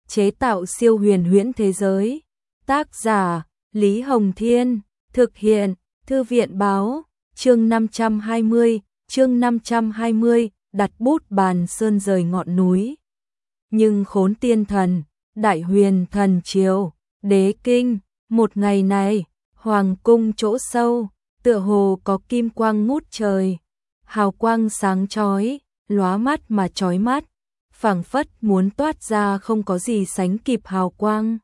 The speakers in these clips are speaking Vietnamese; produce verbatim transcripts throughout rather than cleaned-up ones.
chế tạo siêu huyền huyễn thế giới. Tác giả Lý Hồng Thiên, thực hiện Thư viện Báo. Chương năm trăm hai mươi, chương năm trăm hai mươi, đặt bút bàn sơn rời ngọn núi. Nhưng khốn tiên thần, đại huyền thần triều, đế kinh, một ngày này, hoàng cung chỗ sâu, tựa hồ có kim quang ngút trời, hào quang sáng chói, lóa mắt mà chói mắt, phảng phất muốn toát ra không có gì sánh kịp hào quang.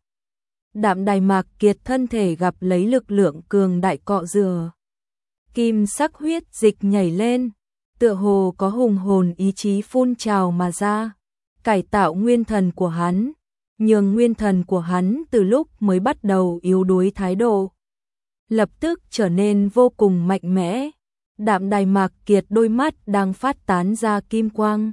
Đạm Đài Mạc Kiệt thân thể gặp lấy lực lượng cường đại cọ rửa. Kim sắc huyết dịch nhảy lên, tựa hồ có hùng hồn ý chí phun trào mà ra, cải tạo nguyên thần của hắn, nhường nguyên thần của hắn từ lúc mới bắt đầu yếu đuối thái độ, lập tức trở nên vô cùng mạnh mẽ. Đạm Đài Mạc Kiệt đôi mắt đang phát tán ra kim quang,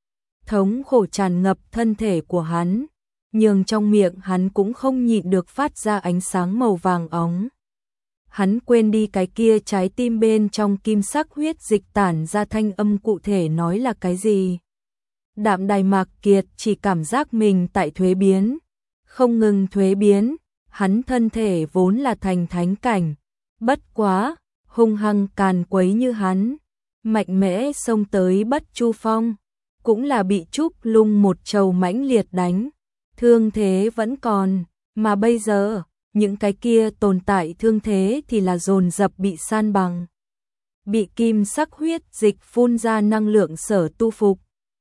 thống khổ tràn ngập thân thể của hắn, nhưng trong miệng hắn cũng không nhịn được phát ra ánh sáng màu vàng óng. Hắn quên đi cái kia trái tim bên trong kim sắc huyết dịch tản ra thanh âm cụ thể nói là cái gì. Đạm Đài Mạc Kiệt chỉ cảm giác mình tại thuế biến, không ngừng thuế biến, hắn thân thể vốn là thành thánh cảnh, bất quá, hung hăng càn quấy như hắn, mạnh mẽ xông tới Bất Chu Phong, cũng là bị Trúc Lung một trầu mãnh liệt đánh, thương thế vẫn còn, mà bây giờ, những cái kia tồn tại thương thế thì là dồn dập bị san bằng, bị kim sắc huyết dịch phun ra năng lượng sở tu phục.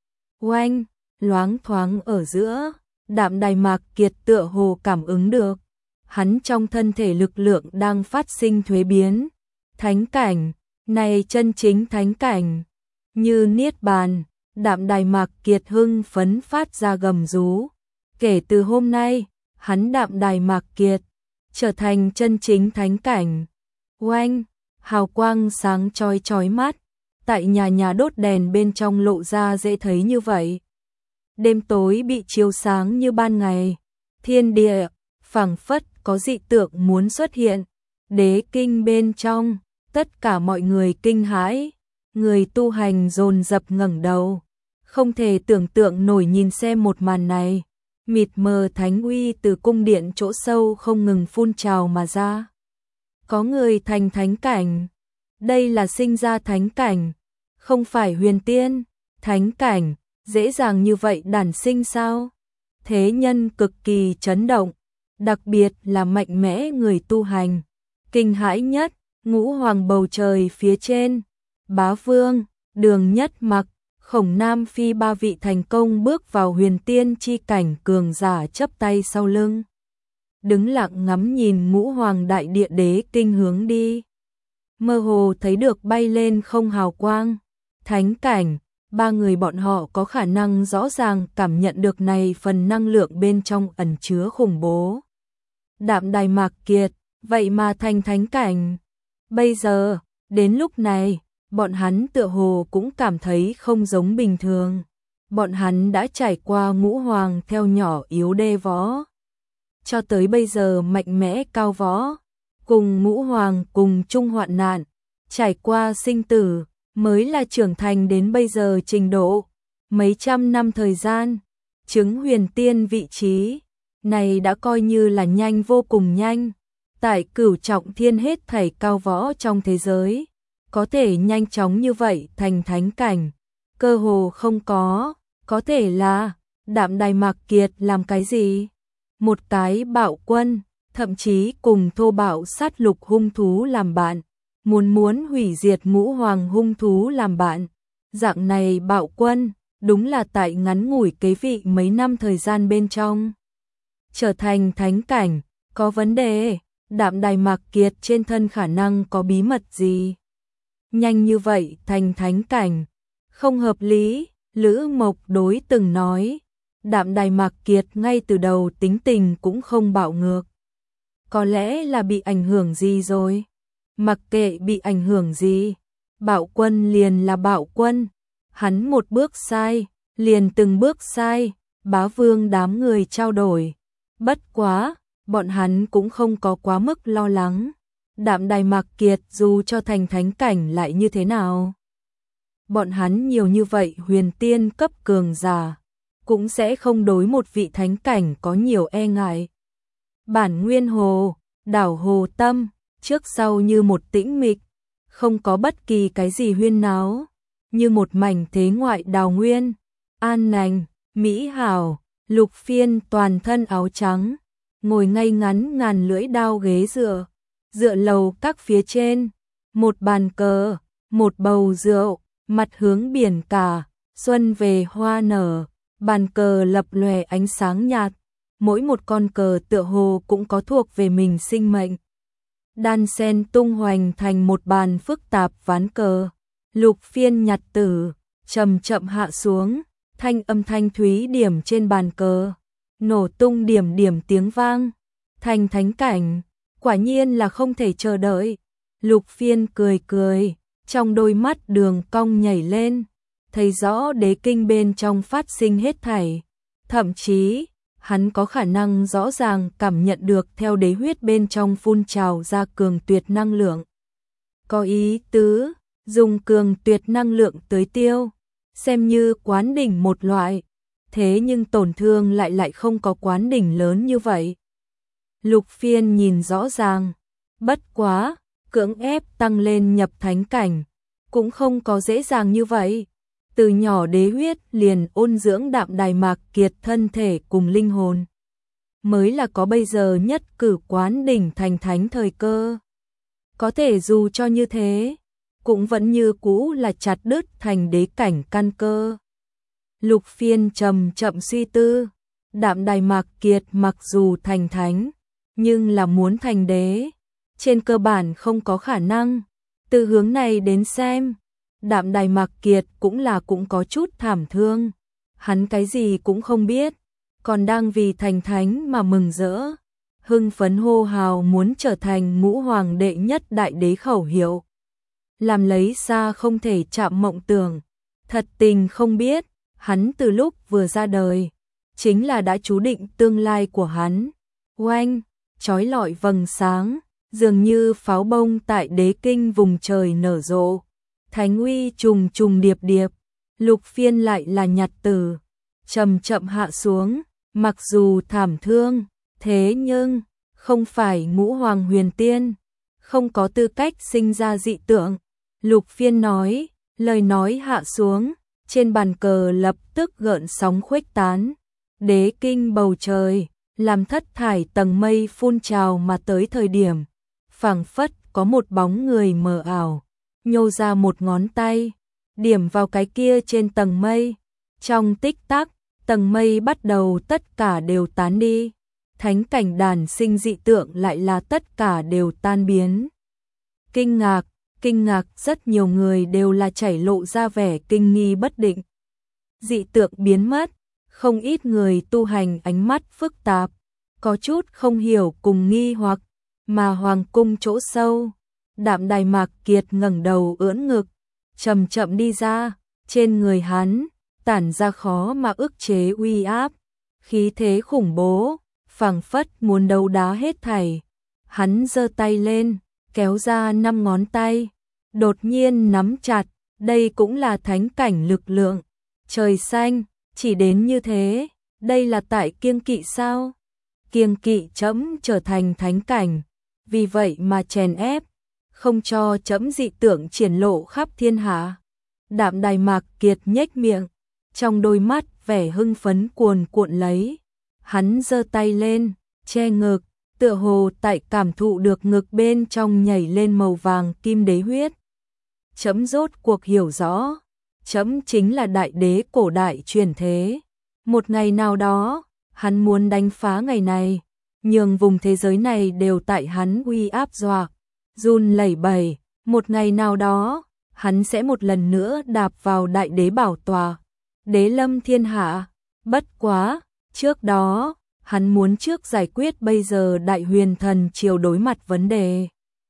Oanh, loáng thoáng ở giữa, Đạm Đài Mạc Kiệt tựa hồ cảm ứng được, hắn trong thân thể lực lượng đang phát sinh thuế biến, thánh cảnh, này chân chính thánh cảnh, như niết bàn. Đạm Đài Mạc Kiệt hưng phấn phát ra gầm rú, kể từ hôm nay, hắn Đạm Đài Mạc Kiệt trở thành chân chính thánh cảnh. Oanh, hào quang sáng chói chói mắt, tại nhà nhà đốt đèn bên trong lộ ra dễ thấy như vậy. Đêm tối bị chiếu sáng như ban ngày, thiên địa phảng phất có dị tượng muốn xuất hiện. Đế kinh bên trong, tất cả mọi người kinh hãi, người tu hành dồn dập ngẩng đầu, không thể tưởng tượng nổi nhìn xem một màn này. Mịt mờ thánh uy từ cung điện chỗ sâu không ngừng phun trào mà ra. Có người thành thánh cảnh, đây là sinh ra thánh cảnh, không phải huyền tiên, thánh cảnh, dễ dàng như vậy đản sinh sao? Thế nhân cực kỳ chấn động, đặc biệt là mạnh mẽ người tu hành. Kinh hãi nhất, ngũ hoàng bầu trời phía trên, Bá Vương, Đường Nhất Mặc, Khổng Nam Phi ba vị thành công bước vào huyền tiên chi cảnh cường giả chắp tay sau lưng, đứng lặng ngắm nhìn ngũ hoàng đại địa đế kinh hướng đi. Mơ hồ thấy được bay lên không hào quang, thánh cảnh, ba người bọn họ có khả năng rõ ràng cảm nhận được này phần năng lượng bên trong ẩn chứa khủng bố. Đạm Đài Mạc Kiệt, vậy mà thành thánh cảnh. Bây giờ, đến lúc này, bọn hắn tựa hồ cũng cảm thấy không giống bình thường. Bọn hắn đã trải qua ngũ hoàng theo nhỏ yếu đê võ, cho tới bây giờ mạnh mẽ cao võ, cùng ngũ hoàng cùng chung hoạn nạn, trải qua sinh tử, mới là trưởng thành đến bây giờ trình độ. Mấy trăm năm thời gian, chứng huyền tiên vị trí, này đã coi như là nhanh vô cùng nhanh. Tại cửu trọng thiên hết thảy cao võ trong thế giới, có thể nhanh chóng như vậy thành thánh cảnh, cơ hồ không có. Có thể là Đạm Đài Mạc Kiệt làm cái gì? Một cái bạo quân, thậm chí cùng thô bạo sát lục hung thú làm bạn, muốn muốn hủy diệt ngũ hoàng hung thú làm bạn. Dạng này bạo quân, đúng là tại ngắn ngủi kế vị mấy năm thời gian bên trong, trở thành thánh cảnh, có vấn đề. Đạm Đài Mạc Kiệt trên thân khả năng có bí mật gì? Nhanh như vậy thành thánh cảnh, không hợp lý. Lữ Mộc Đối từng nói, Đạm Đài Mạc Kiệt ngay từ đầu tính tình cũng không bạo ngược. Có lẽ là bị ảnh hưởng gì rồi? Mặc kệ bị ảnh hưởng gì, bạo quân liền là bạo quân. Hắn một bước sai, liền từng bước sai. Bá Vương đám người trao đổi. Bất quá, bọn hắn cũng không có quá mức lo lắng. Đạm Đài Mạc Kiệt dù cho thành thánh cảnh lại như thế nào? Bọn hắn nhiều như vậy huyền tiên cấp cường giả, cũng sẽ không đối một vị thánh cảnh có nhiều e ngại. Bản Nguyên Hồ, đảo Hồ Tâm, trước sau như một tĩnh mịch, không có bất kỳ cái gì huyên náo, như một mảnh thế ngoại đào nguyên, an lành, mỹ hảo. Lục Phiên toàn thân áo trắng, ngồi ngay ngắn ngàn lưỡi đao ghế dựa, dựa lầu các phía trên, một bàn cờ, một bầu rượu, mặt hướng biển cả, xuân về hoa nở, bàn cờ lập lòe ánh sáng nhạt, mỗi một con cờ tựa hồ cũng có thuộc về mình sinh mệnh. Đan sen tung hoành thành một bàn phức tạp ván cờ, Lục Phiên nhặt tử, chậm chậm hạ xuống. Thanh âm thanh thúy điểm trên bàn cờ, nổ tung điểm điểm tiếng vang, thành thánh cảnh, quả nhiên là không thể chờ đợi. Lục Phiên cười cười, trong đôi mắt đường cong nhảy lên, thấy rõ đế kinh bên trong phát sinh hết thảy, thậm chí, hắn có khả năng rõ ràng cảm nhận được theo đế huyết bên trong phun trào ra cường tuyệt năng lượng. Có ý tứ, dùng cường tuyệt năng lượng tưới tiêu, xem như quán đỉnh một loại, thế nhưng tổn thương lại lại không có quán đỉnh lớn như vậy. Lục Phiên nhìn rõ ràng, bất quá, cưỡng ép tăng lên nhập thánh cảnh, cũng không có dễ dàng như vậy. Từ nhỏ đế huyết liền ôn dưỡng Đạm Đài Mạc Kiệt thân thể cùng linh hồn, mới là có bây giờ nhất cử quán đỉnh thành thánh thời cơ. Có thể dù cho như thế, cũng vẫn như cũ là chặt đứt thành đế cảnh căn cơ. Lục Phiên trầm chậm suy tư, Đạm Đài Mạc Kiệt mặc dù thành thánh, nhưng là muốn thành đế, trên cơ bản không có khả năng. Từ hướng này đến xem, Đạm Đài Mạc Kiệt cũng là cũng có chút thảm thương, hắn cái gì cũng không biết, còn đang vì thành thánh mà mừng rỡ, hưng phấn hô hào muốn trở thành ngũ hoàng đệ nhất đại đế khẩu hiệu. Làm lấy xa không thể chạm mộng tưởng, thật tình không biết, hắn từ lúc vừa ra đời, chính là đã chú định tương lai của hắn. Oanh, chói lọi vầng sáng, dường như pháo bông tại đế kinh vùng trời nở rộ, thánh uy trùng trùng điệp điệp. Lục Phiên lại là nhặt tử, chậm chậm hạ xuống, mặc dù thảm thương, thế nhưng không phải ngũ hoàng huyền tiên, không có tư cách sinh ra dị tượng. Lục Phiên nói, lời nói hạ xuống, trên bàn cờ lập tức gợn sóng khuếch tán, đế kinh bầu trời, làm thất thải tầng mây phun trào mà tới thời điểm, phảng phất có một bóng người mờ ảo, nhô ra một ngón tay, điểm vào cái kia trên tầng mây. Trong tích tắc, tầng mây bắt đầu tất cả đều tán đi, thánh cảnh đàn sinh dị tượng lại là tất cả đều tan biến. Kinh ngạc, kinh ngạc rất nhiều người đều là chảy lộ ra vẻ kinh nghi bất định. Dị tượng biến mất, không ít người tu hành ánh mắt phức tạp, có chút không hiểu cùng nghi hoặc, mà hoàng cung chỗ sâu, Đạm Đài Mạc Kiệt ngẩng đầu ưỡn ngực, chậm chậm đi ra, trên người hắn tản ra khó mà ức chế uy áp, khí thế khủng bố, phảng phất muốn đấu đá hết thảy. Hắn giơ tay lên, kéo ra năm ngón tay, đột nhiên nắm chặt, đây cũng là thánh cảnh lực lượng. Trời xanh, chỉ đến như thế, đây là tại kiêng kỵ sao? Kiêng kỵ trẫm trở thành thánh cảnh, vì vậy mà chèn ép, không cho trẫm dị tượng triển lộ khắp thiên hạ. Đạm Đài Mạc Kiệt nhếch miệng, trong đôi mắt vẻ hưng phấn cuồn cuộn lấy. Hắn giơ tay lên, che ngực, tựa hồ tại cảm thụ được ngực bên trong nhảy lên màu vàng kim đế huyết. Trẫm rốt cuộc hiểu rõ, trẫm chính là đại đế cổ đại truyền thế. Một ngày nào đó, hắn muốn đánh phá ngày này, nhường vùng thế giới này đều tại hắn uy áp dọa, run lẩy bẩy. Một ngày nào đó, hắn sẽ một lần nữa đạp vào đại đế bảo tòa, đế lâm thiên hạ. Bất quá, trước đó, hắn muốn trước giải quyết bây giờ Đại Huyền Thần Triều đối mặt vấn đề.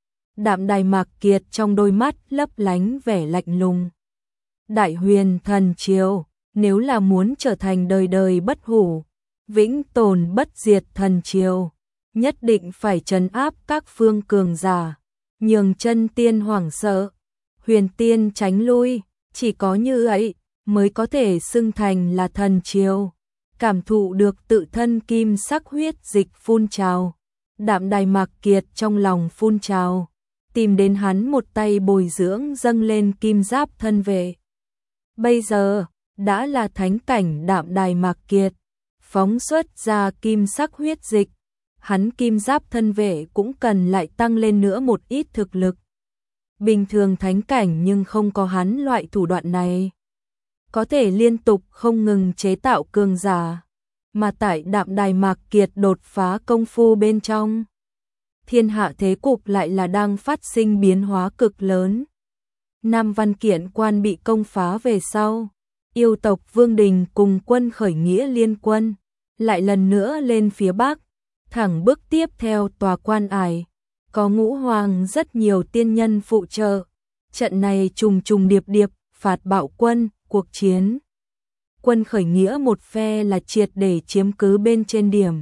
Đạm Đài Mạc Kiệt trong đôi mắt lấp lánh vẻ lạnh lùng. Đại Huyền Thần Triều, nếu là muốn trở thành đời đời bất hủ, vĩnh tồn bất diệt thần triều, nhất định phải trấn áp các phương cường giả, nhường chân tiên hoảng sợ, huyền tiên tránh lui, chỉ có như vậy mới có thể xưng thành là thần triều. cảm thụ được tự thân kim sắc huyết dịch phun trào. Đạm Đài Mạc Kiệt trong lòng phun trào, tìm đến hắn một tay bồi dưỡng dâng lên kim giáp thân vệ. Bây giờ, đã là thánh cảnh Đạm Đài Mạc Kiệt, phóng xuất ra kim sắc huyết dịch, hắn kim giáp thân vệ cũng cần lại tăng lên nữa một ít thực lực. Bình thường thánh cảnh nhưng không có hắn loại thủ đoạn này. Có thể liên tục không ngừng chế tạo cường giả, mà tại Đạm Đài Mạc Kiệt đột phá công phu bên trong. Thiên hạ thế cục lại là đang phát sinh biến hóa cực lớn. Nam Văn Kiện Quan bị công phá về sau, yêu tộc Vương Đình cùng quân khởi nghĩa liên quân, lại lần nữa lên phía Bắc, thẳng bước tiếp theo tòa Quan Ải. Có Ngũ Hoàng rất nhiều tiên nhân phụ trợ, trận này trùng trùng điệp điệp, phạt bạo quân, cuộc chiến. Quân khởi nghĩa một phe là triệt để chiếm cứ bên trên điểm.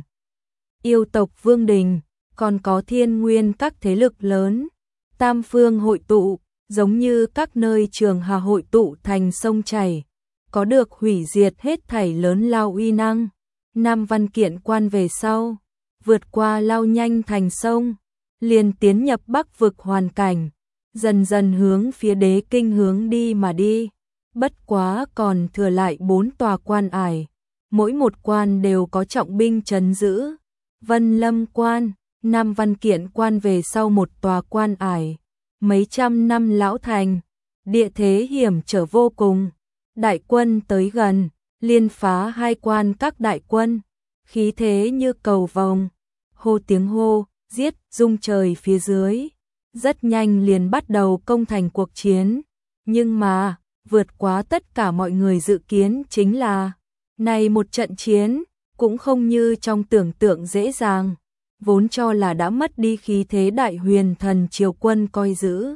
Yêu tộc Vương Đình, còn có Thiên Nguyên các thế lực lớn, tam phương hội tụ, giống như các nơi trường hà hội tụ thành sông chảy, có được hủy diệt hết thảy lớn lao uy năng. Nam Văn Kiện Quan về sau, vượt qua lao nhanh thành sông, liền tiến nhập Bắc vực hoàn cảnh, dần dần hướng phía Đế Kinh hướng đi mà đi. Bất quá còn thừa lại bốn tòa quan ải, mỗi một quan đều có trọng binh trấn giữ. Vân Lâm Quan, Nam Văn Kiện Quan về sau một tòa quan ải, mấy trăm năm lão thành, địa thế hiểm trở vô cùng. Đại quân tới gần, liên phá hai quan các đại quân, khí thế như cầu vồng, hô tiếng hô, giết rung trời phía dưới. Rất nhanh liền bắt đầu công thành cuộc chiến, nhưng mà vượt quá tất cả mọi người dự kiến chính là, này một trận chiến, cũng không như trong tưởng tượng dễ dàng, vốn cho là đã mất đi khí thế Đại Huyền Thần triều quân coi giữ,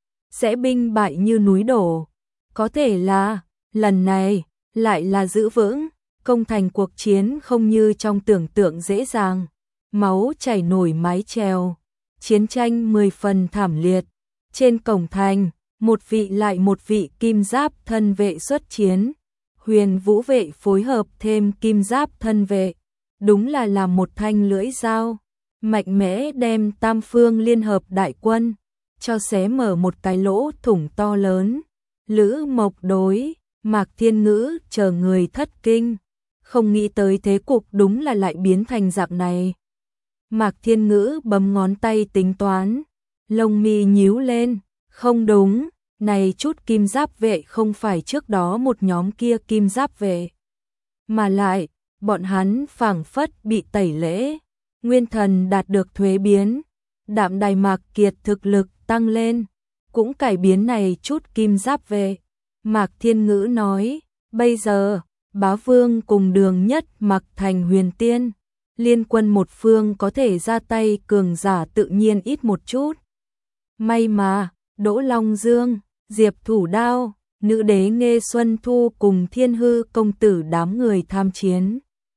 sẽ binh bại như núi đổ. Có thể là, lần này, lại là giữ vững, công thành cuộc chiến không như trong tưởng tượng dễ dàng, máu chảy nổi mái chèo, chiến tranh mười phần thảm liệt. Trên cổng thành, một vị lại một vị kim giáp thân vệ xuất chiến, Huyền Vũ vệ phối hợp thêm kim giáp thân vệ, đúng là làm một thanh lưỡi dao, mạnh mẽ đem tam phương liên hợp đại quân, cho xé mở một cái lỗ thủng to lớn. Lữ Mộc đối, Mạc Thiên Ngữ chờ người thất kinh, không nghĩ tới thế cục đúng là lại biến thành dạng này. Mạc Thiên Ngữ bấm ngón tay tính toán, lông mi nhíu lên, không đúng, này chút kim giáp vệ không phải trước đó một nhóm kia kim giáp vệ, mà lại, bọn hắn phảng phất bị tẩy lễ, nguyên thần đạt được thuế biến, Đạm Đài Mạc Kiệt thực lực tăng lên, cũng cải biến này chút kim giáp vệ. Mạc Thiên Ngữ nói, bây giờ, Bá Vương cùng Đường Nhất Mặc thành huyền tiên, liên quân một phương có thể ra tay cường giả tự nhiên ít một chút. May mà, Đỗ Long Dương, Diệp Thủ Đao, Nữ Đế Nghê Xuân Thu cùng Thiên Hư công tử đám người tham chiến.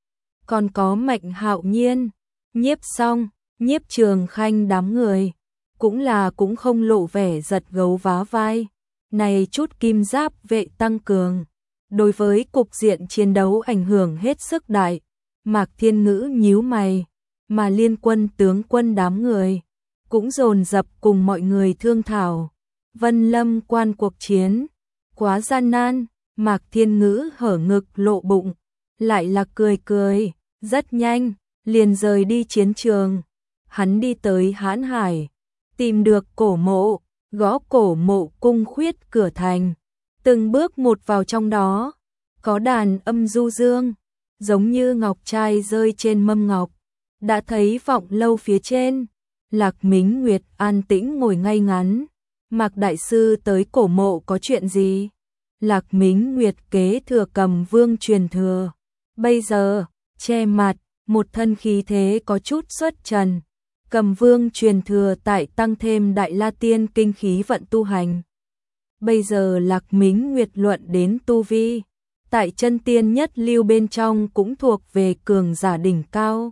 Còn có Mạnh Hạo Nhiên, Nhiếp Song, Nhiếp Trường Khanh đám người, cũng là cũng không lộ vẻ giật gấu vá vai. Này chút kim giáp vệ tăng cường, đối với cục diện chiến đấu ảnh hưởng hết sức đại. Mạc Thiên Ngữ nhíu mày, mà liên quân tướng quân đám người cũng dồn dập cùng mọi người thương thảo. Vân Lâm Quan cuộc chiến quá gian nan, Mạc Thiên Ngữ hở ngực lộ bụng, lại là cười cười, rất nhanh liền rời đi chiến trường. Hắn đi tới Hãn Hải, tìm được cổ mộ, gõ cổ mộ cung khuyết cửa thành, từng bước một vào trong đó, có đàn âm du dương, giống như ngọc trai rơi trên mâm ngọc. Đã thấy vọng lâu phía trên, Lạc Mính Nguyệt an tĩnh ngồi ngay ngắn. Mạc đại sư tới cổ mộ có chuyện gì? Lạc Mính Nguyệt kế thừa Cầm Vương truyền thừa, bây giờ che mặt, một thân khí thế có chút xuất trần. Cầm Vương truyền thừa tại tăng thêm Đại La Tiên kinh khí vận tu hành. Bây giờ Lạc Mính Nguyệt luận đến tu vi, tại chân tiên nhất lưu bên trong cũng thuộc về cường giả đỉnh cao.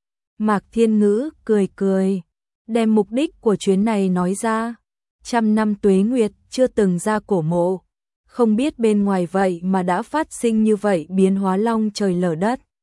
Mạc Thiên Ngữ cười cười, đem mục đích của chuyến này nói ra. Trăm năm tuế nguyệt chưa từng ra cổ mộ, không biết bên ngoài vậy mà đã phát sinh như vậy biến hóa long trời lở đất.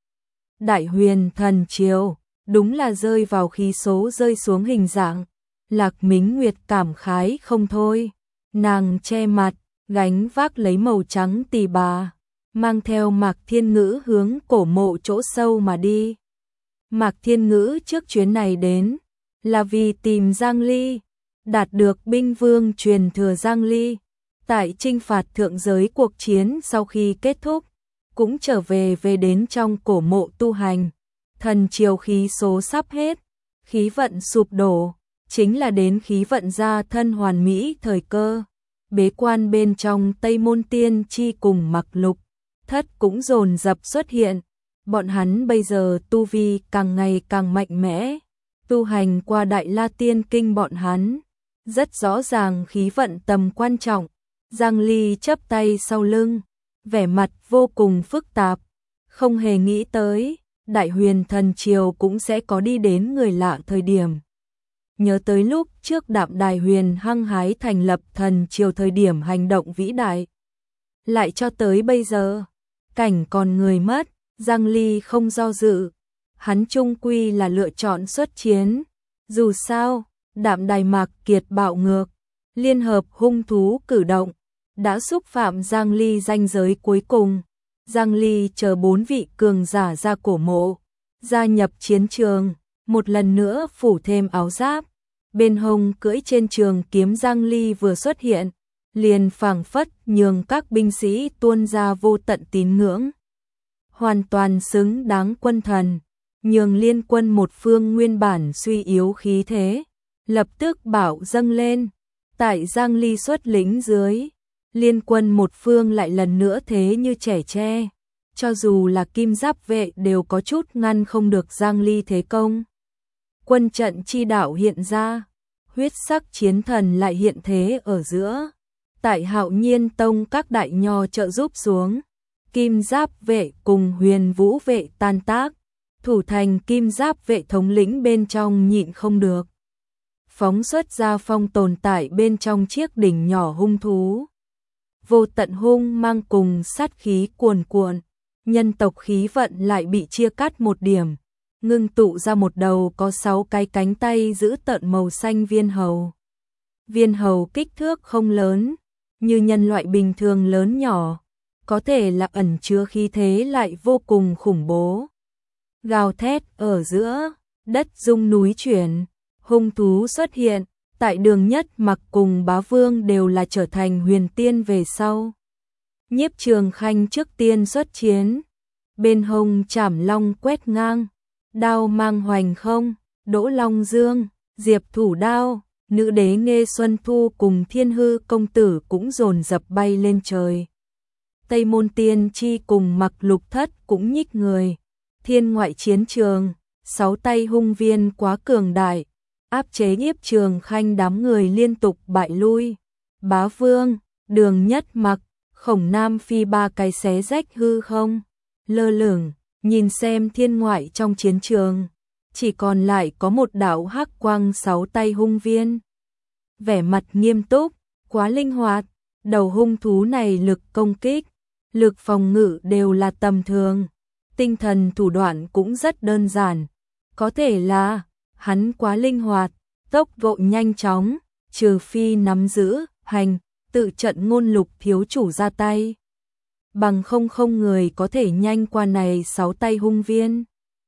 Đại Huyền Thần Triều, đúng là rơi vào khí số rơi xuống hình dạng. Lạc Mính Nguyệt cảm khái không thôi, nàng che mặt, gánh vác lấy màu trắng tỳ bà, mang theo Mạc Thiên Ngữ hướng cổ mộ chỗ sâu mà đi. Mạc Thiên Ngữ trước chuyến này đến, là vì tìm Giang Ly, đạt được binh vương truyền thừa Giang Ly. Tại chinh phạt thượng giới cuộc chiến sau khi kết thúc, cũng trở về về đến trong cổ mộ tu hành. Thần triều khí số sắp hết, khí vận sụp đổ, chính là đến khí vận gia thân hoàn mỹ thời cơ. Bế quan bên trong Tây Môn Tiên Chi cùng Mặc Lục Thất cũng dồn dập xuất hiện. Bọn hắn bây giờ tu vi càng ngày càng mạnh mẽ, tu hành qua Đại La Tiên Kinh bọn hắn, rất rõ ràng khí vận tầm quan trọng. Giang Ly chắp tay sau lưng, vẻ mặt vô cùng phức tạp, không hề nghĩ tới, Đại Huyền Thần Triều cũng sẽ có đi đến người lạ thời điểm. Nhớ tới lúc trước Đạm Đài Huyền hăng hái thành lập thần triều thời điểm hành động vĩ đại. Lại cho tới bây giờ, cảnh còn người mất, Giang Ly không do dự, hắn chung quy là lựa chọn xuất chiến. Dù sao, Đạm Đài Mạc Kiệt bạo ngược, liên hợp hung thú cử động, đã xúc phạm Giang Ly ranh giới cuối cùng. Giang Ly chờ bốn vị cường giả ra cổ mộ, gia nhập chiến trường, một lần nữa phủ thêm áo giáp. Bên hông cưỡi trên trường kiếm Giang Ly vừa xuất hiện, liền phảng phất nhường các binh sĩ tuôn ra vô tận tín ngưỡng. Hoàn toàn xứng đáng quân thần, nhường liên quân một phương nguyên bản suy yếu khí thế, lập tức bảo dâng lên. Tại Giang Ly xuất lĩnh dưới, liên quân một phương lại lần nữa thế như trẻ tre, cho dù là kim giáp vệ đều có chút ngăn không được Giang Ly thế công. Quân trận chi đạo hiện ra, huyết sắc chiến thần lại hiện thế ở giữa. Tại Hạo Nhiên Tông các đại nho trợ giúp xuống, kim giáp vệ cùng huyền vũ vệ tan tác, thủ thành kim giáp vệ thống lĩnh bên trong nhịn không được, phóng xuất ra phong tồn tại bên trong chiếc đỉnh nhỏ hung thú. Vô tận hung mang cùng sát khí cuồn cuộn, nhân tộc khí vận lại bị chia cắt một điểm, ngưng tụ ra một đầu có sáu cái cánh tay giữ tợn màu xanh viên hầu. Viên hầu kích thước không lớn, như nhân loại bình thường lớn nhỏ, có thể là ẩn chứa khí thế lại vô cùng khủng bố. Gào thét ở giữa, đất rung núi chuyển, hung thú xuất hiện. Tại Đường Nhất Mặc cùng Bá Vương đều là trở thành huyền tiên về sau. Nhiếp Trường Khanh trước tiên xuất chiến, bên hông chảm long quét ngang, đao mang hoành không, Đỗ Long Dương, Diệp Thủ Đao, nữ đế Nghê Xuân Thu cùng Thiên Hư công tử cũng dồn dập bay lên trời. Tây Môn Tiên Chi cùng Mặc Lục Thất cũng nhích người. Thiên ngoại chiến trường, sáu tay hung viên quá cường đại, áp chế Nhiếp Trường Khanh đám người liên tục bại lui. Bá Vương, Đường Nhất Mặc, Khổng Nam Phi ba cái xé rách hư không, lơ lửng, nhìn xem thiên ngoại trong chiến trường, chỉ còn lại có một đạo hắc quang sáu tay hung viên. Vẻ mặt nghiêm túc, quá linh hoạt, đầu hung thú này lực công kích, lực phòng ngự đều là tầm thường, tinh thần thủ đoạn cũng rất đơn giản, có thể là hắn quá linh hoạt, tốc độ nhanh chóng, trừ phi nắm giữ, hành, tự trận ngôn lục thiếu chủ ra tay. Bằng không không người có thể nhanh qua này sáu tay hung viên.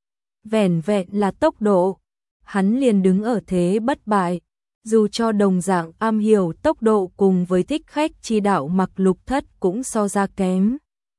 Vẻn vẹn là tốc độ, hắn liền đứng ở thế bất bại, dù cho đồng dạng am hiểu tốc độ cùng với thích khách chi đạo Mặc Lục Thất cũng so ra kém.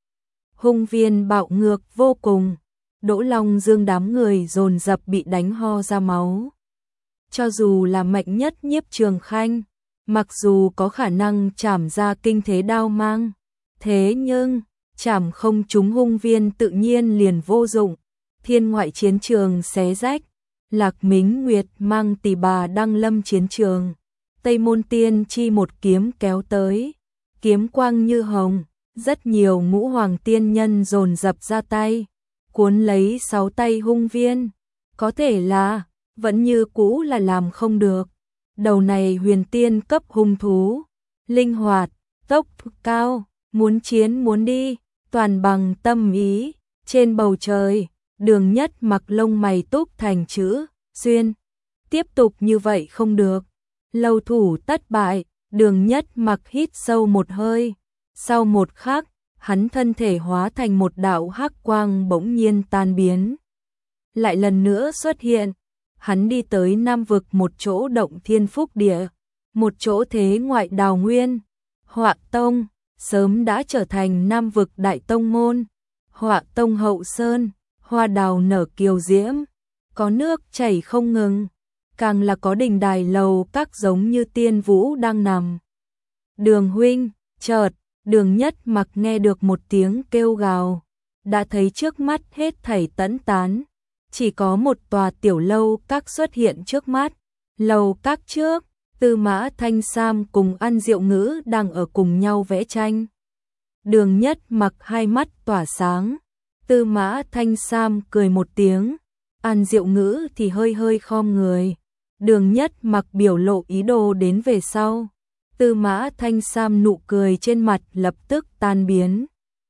Hung viên bạo ngược vô cùng, Đỗ Long Dương đám người dồn dập bị đánh ho ra máu. Cho dù là mạnh nhất Nhiếp Trường Khanh, mặc dù có khả năng chảm ra kinh thế đao mang, thế nhưng chảm không trúng hung viên tự nhiên liền vô dụng. Thiên ngoại chiến trường xé rách, Lạc Mính Nguyệt mang tỷ bà đăng lâm chiến trường, Tây Môn Tiên Chi một kiếm kéo tới, kiếm quang như hồng, rất nhiều ngũ hoàng tiên nhân dồn dập ra tay, cuốn lấy sáu tay hung viên, có thể là vẫn như cũ là làm không được. Đầu này huyền tiên cấp hung thú, linh hoạt, tốc cao, muốn chiến muốn đi, toàn bằng tâm ý. Trên bầu trời, Đường Nhất Mặc lông mày túc thành chữ xuyên. Tiếp tục như vậy không được. Lâu thủ tất bại, Đường Nhất Mặc hít sâu một hơi. Sau một khắc, hắn thân thể hóa thành một đạo hắc quang bỗng nhiên tan biến. Lại lần nữa xuất hiện, hắn đi tới Nam vực một chỗ động thiên phúc địa, một chỗ thế ngoại đào nguyên. Họa Tông sớm đã trở thành Nam vực đại tông môn. Họa Tông hậu sơn, hoa đào nở kiều diễm, có nước chảy không ngừng, càng là có đình đài lầu các giống như tiên vũ đang nằm. Đường huynh, chợt, Đường Nhất Mặc nghe được một tiếng kêu gào, đã thấy trước mắt hết thảy tẫn tán, chỉ có một tòa tiểu lâu các xuất hiện trước mắt. Lầu các trước, Tư Mã Thanh Sam cùng An Diệu Ngữ đang ở cùng nhau vẽ tranh. Đường Nhất Mặc hai mắt tỏa sáng, Tư Mã Thanh Sam cười một tiếng, An Diệu Ngữ thì hơi hơi khom người. Đường Nhất Mặc biểu lộ ý đồ đến về sau. Tư Mã Thanh Sam nụ cười trên mặt lập tức tan biến.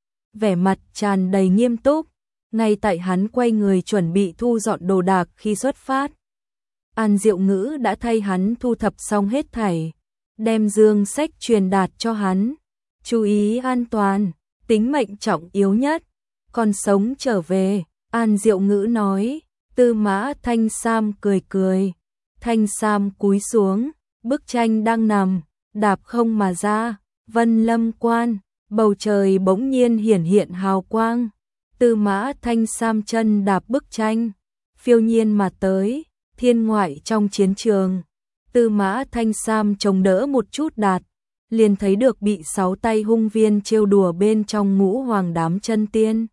Vẻ mặt tràn đầy nghiêm túc, ngay tại hắn quay người chuẩn bị thu dọn đồ đạc khi xuất phát. An Diệu Ngữ đã thay hắn thu thập xong hết thảy, đem dương sách truyền đạt cho hắn. Chú ý an toàn, tính mệnh trọng yếu nhất, còn sống trở về, An Diệu Ngữ nói. Tư Mã Thanh Sam cười cười. Thanh Sam cúi xuống, bức tranh đang nằm, đạp không mà ra, Vân Lâm Quan, bầu trời bỗng nhiên hiển hiện hào quang. Tư Mã Thanh Sam chân đạp bức tranh, phiêu nhiên mà tới, thiên ngoại trong chiến trường. Tư Mã Thanh Sam chống đỡ một chút đạt, liền thấy được bị sáu tay hung viên trêu đùa bên trong ngũ hoàng đám chân tiên.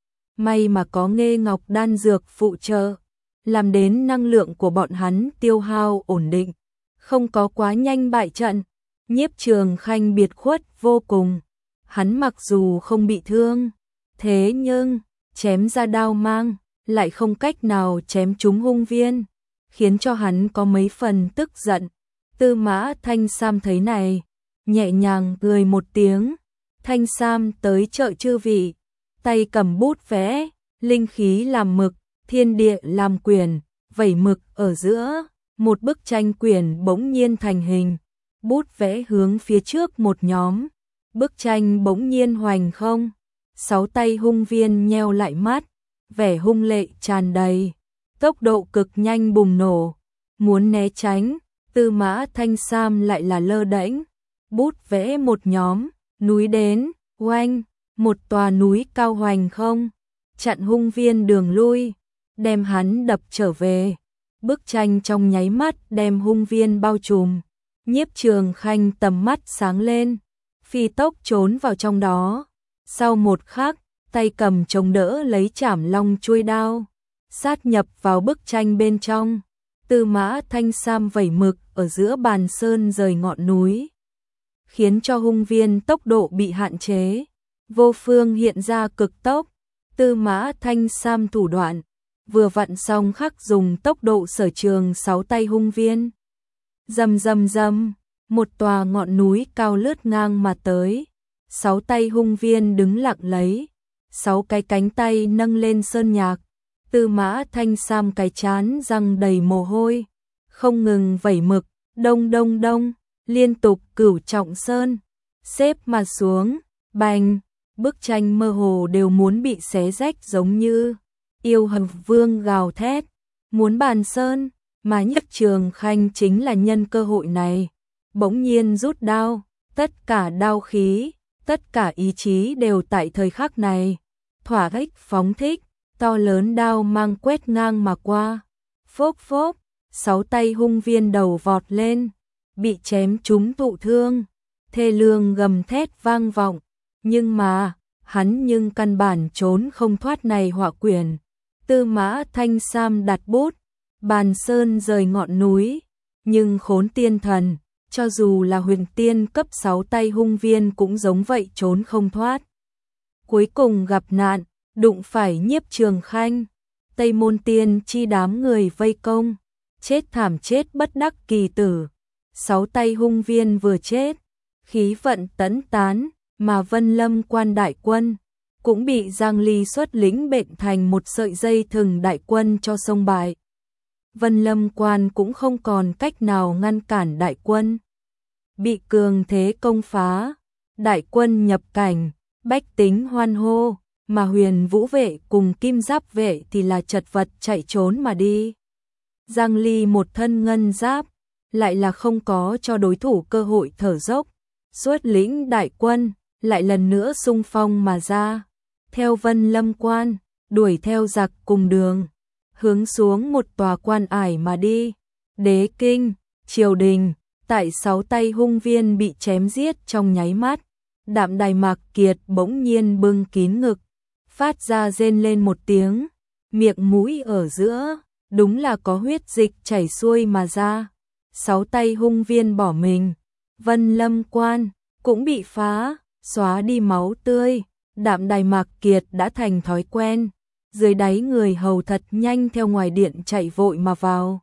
May mà có Nghê Ngọc đan dược phụ trợ, làm đến năng lượng của bọn hắn tiêu hao ổn định, không có quá nhanh bại trận. Nhiếp Trường Khanh biệt khuất vô cùng, hắn mặc dù không bị thương, thế nhưng chém ra đao mang lại không cách nào chém trúng hung viên, khiến cho hắn có mấy phần tức giận. Tư Mã Thanh Sam thấy này, nhẹ nhàng cười một tiếng. Thanh Sam tới chợ chư vị, tay cầm bút vẽ, linh khí làm mực, thiên địa làm quyển, vẩy mực ở giữa, một bức tranh quyển bỗng nhiên thành hình. Bút vẽ hướng phía trước một nhóm, bức tranh bỗng nhiên hoành không. Sáu tay hung viên nheo lại mắt, vẻ hung lệ tràn đầy, tốc độ cực nhanh bùng nổ, muốn né tránh. Tư Mã Thanh Sam lại là lơ đễnh, bút vẽ một nhóm, núi đến, oanh, một tòa núi cao hoành không, chặn hung viên đường lui, đem hắn đập trở về. Bức tranh trong nháy mắt đem hung viên bao trùm. Nhiếp Trường Khanh tầm mắt sáng lên, phi tốc trốn vào trong đó. Sau một khắc, tay cầm chống đỡ lấy Trảm Long chuôi đao, sát nhập vào bức tranh bên trong. Tư Mã Thanh Sam vẩy mực ở giữa bàn sơn rời ngọn núi, khiến cho hung viên tốc độ bị hạn chế. Vô phương hiện ra cực tốc. Tư Mã Thanh Sam thủ đoạn vừa vặn xong khắc dùng tốc độ sở trường sáu tay hung viên. Rầm rầm rầm, một tòa ngọn núi cao lướt ngang mà tới. Sáu tay hung viên đứng lặng lấy, sáu cái cánh tay nâng lên sơn nhạc. Tư Mã Thanh Sam cái chán răng đầy mồ hôi, không ngừng vẩy mực, đông đông đông, liên tục cửu trọng sơn, xếp mà xuống, bành, bức tranh mơ hồ đều muốn bị xé rách giống như yêu hầm vương gào thét, muốn bàn sơn, mà Nhiếp Trường Khanh chính là nhân cơ hội này, bỗng nhiên rút đao, tất cả đao khí, tất cả ý chí đều tại thời khắc này, thỏa thích phóng thích, to lớn đao mang quét ngang mà qua, phốc phốc, sáu tay hung viên đầu vọt lên, bị chém trúng thụ thương, thê lương gầm thét vang vọng, nhưng mà, hắn nhưng căn bản trốn không thoát này họa quyển. Tư Mã Thanh Sam đặt bút, bàn sơn rời ngọn núi, nhưng khốn tiên thần, cho dù là huyền tiên cấp sáu tay hung viên cũng giống vậy trốn không thoát. Cuối cùng gặp nạn, đụng phải Nhiếp Trường Khanh, Tây Môn Tiên chi đám người vây công, chết thảm chết bất đắc kỳ tử. Sáu tay hung viên vừa chết, khí vận tẫn tán, mà Vân Lâm Quan đại quân cũng bị Giang Ly xuất lĩnh bệnh thành một sợi dây thừng đại quân cho sông bại. Vân Lâm Quan cũng không còn cách nào ngăn cản đại quân. Bị cường thế công phá, đại quân nhập cảnh, bách tính hoan hô, mà Huyền Vũ vệ cùng Kim Giáp vệ thì là chật vật chạy trốn mà đi. Giang Ly một thân ngân giáp, lại là không có cho đối thủ cơ hội thở dốc, xuất lĩnh đại quân, lại lần nữa xung phong mà ra, theo Vân Lâm Quan, đuổi theo giặc cùng đường, hướng xuống một tòa quan ải mà đi. Đế kinh, triều đình, tại sáu tay hung viên bị chém giết trong nháy mắt, Đạm Đài Mạc Kiệt bỗng nhiên bưng kín ngực, phát ra rên lên một tiếng, miệng mũi ở giữa, đúng là có huyết dịch chảy xuôi mà ra. Sáu tay hung viên bỏ mình, Vân Lâm Quan cũng bị phá, xóa đi máu tươi. Đạm Đài Mạc Kiệt đã thành thói quen, dưới đáy người hầu thật nhanh theo ngoài điện chạy vội mà vào.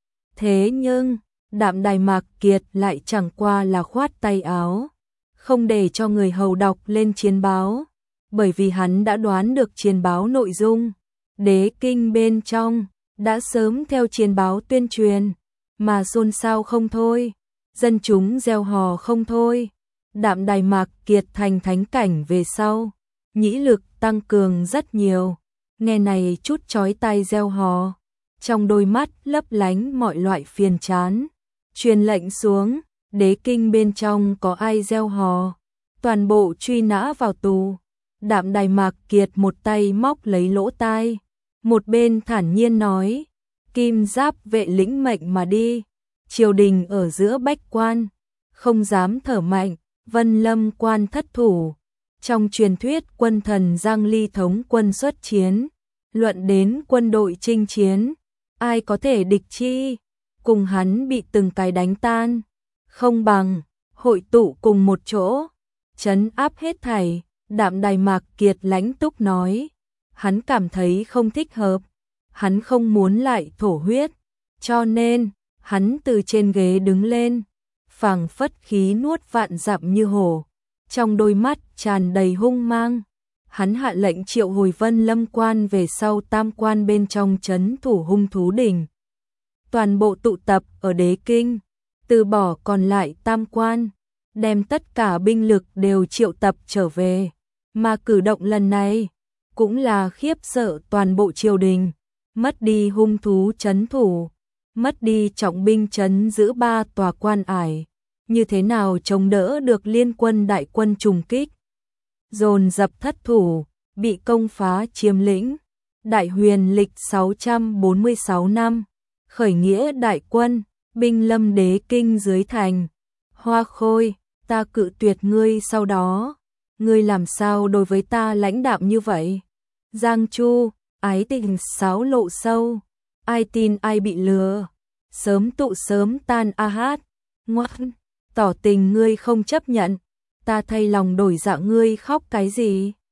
Thế nhưng, Đạm Đài Mạc Kiệt lại chẳng qua là khoát tay áo, không để cho người hầu đọc lên chiến báo, bởi vì hắn đã đoán được chiến báo nội dung. Đế kinh bên trong đã sớm theo chiến báo tuyên truyền, mà xôn xao không thôi, dân chúng reo hò không thôi. Đạm Đài Mạc Kiệt thành thánh cảnh về sau, nhĩ lực tăng cường rất nhiều, nghe này chút chói tai reo hò, trong đôi mắt lấp lánh mọi loại phiền chán. Truyền lệnh xuống, đế kinh bên trong có ai reo hò, toàn bộ truy nã vào tù. Đạm Đài Mạc Kiệt một tay móc lấy lỗ tai, một bên thản nhiên nói, Kim Giáp vệ lĩnh mệnh mà đi. Triều đình ở giữa bách quan, không dám thở mạnh, Vân Lâm Quan thất thủ. Trong truyền thuyết quân thần Giang Ly thống quân xuất chiến, luận đến quân đội chinh chiến, ai có thể địch chi, cùng hắn bị từng cái đánh tan, không bằng hội tụ cùng một chỗ, trấn áp hết thảy. Đạm Đài Mạc Kiệt lãnh túc nói, hắn cảm thấy không thích hợp, hắn không muốn lại thổ huyết, cho nên hắn từ trên ghế đứng lên, phảng phất khí nuốt vạn dặm như hổ, trong đôi mắt tràn đầy hung mang. Hắn hạ lệnh triệu hồi Vân Lâm Quan về sau tam quan bên trong trấn thủ hung thú đỉnh, toàn bộ tụ tập ở đế kinh, từ bỏ còn lại tam quan, đem tất cả binh lực đều triệu tập trở về. Mà cử động lần này cũng là khiếp sợ toàn bộ triều đình, mất đi hung thú trấn thủ, mất đi trọng binh trấn giữ ba tòa quan ải, như thế nào chống đỡ được liên quân đại quân trùng kích, dồn dập thất thủ, bị công phá chiếm lĩnh. Đại Huyền lịch sáu trăm bốn mươi sáu năm, khởi nghĩa đại quân, binh lâm đế kinh dưới thành. Hoa Khôi, ta cự tuyệt ngươi, sau đó ngươi làm sao đối với ta lãnh đạm như vậy? Giang Chu, ái tình sáo lộ sâu, ai tin ai bị lừa, sớm tụ sớm tan a hát. Ngoan, tỏ tình ngươi không chấp nhận, ta thay lòng đổi dạ, ngươi khóc cái gì?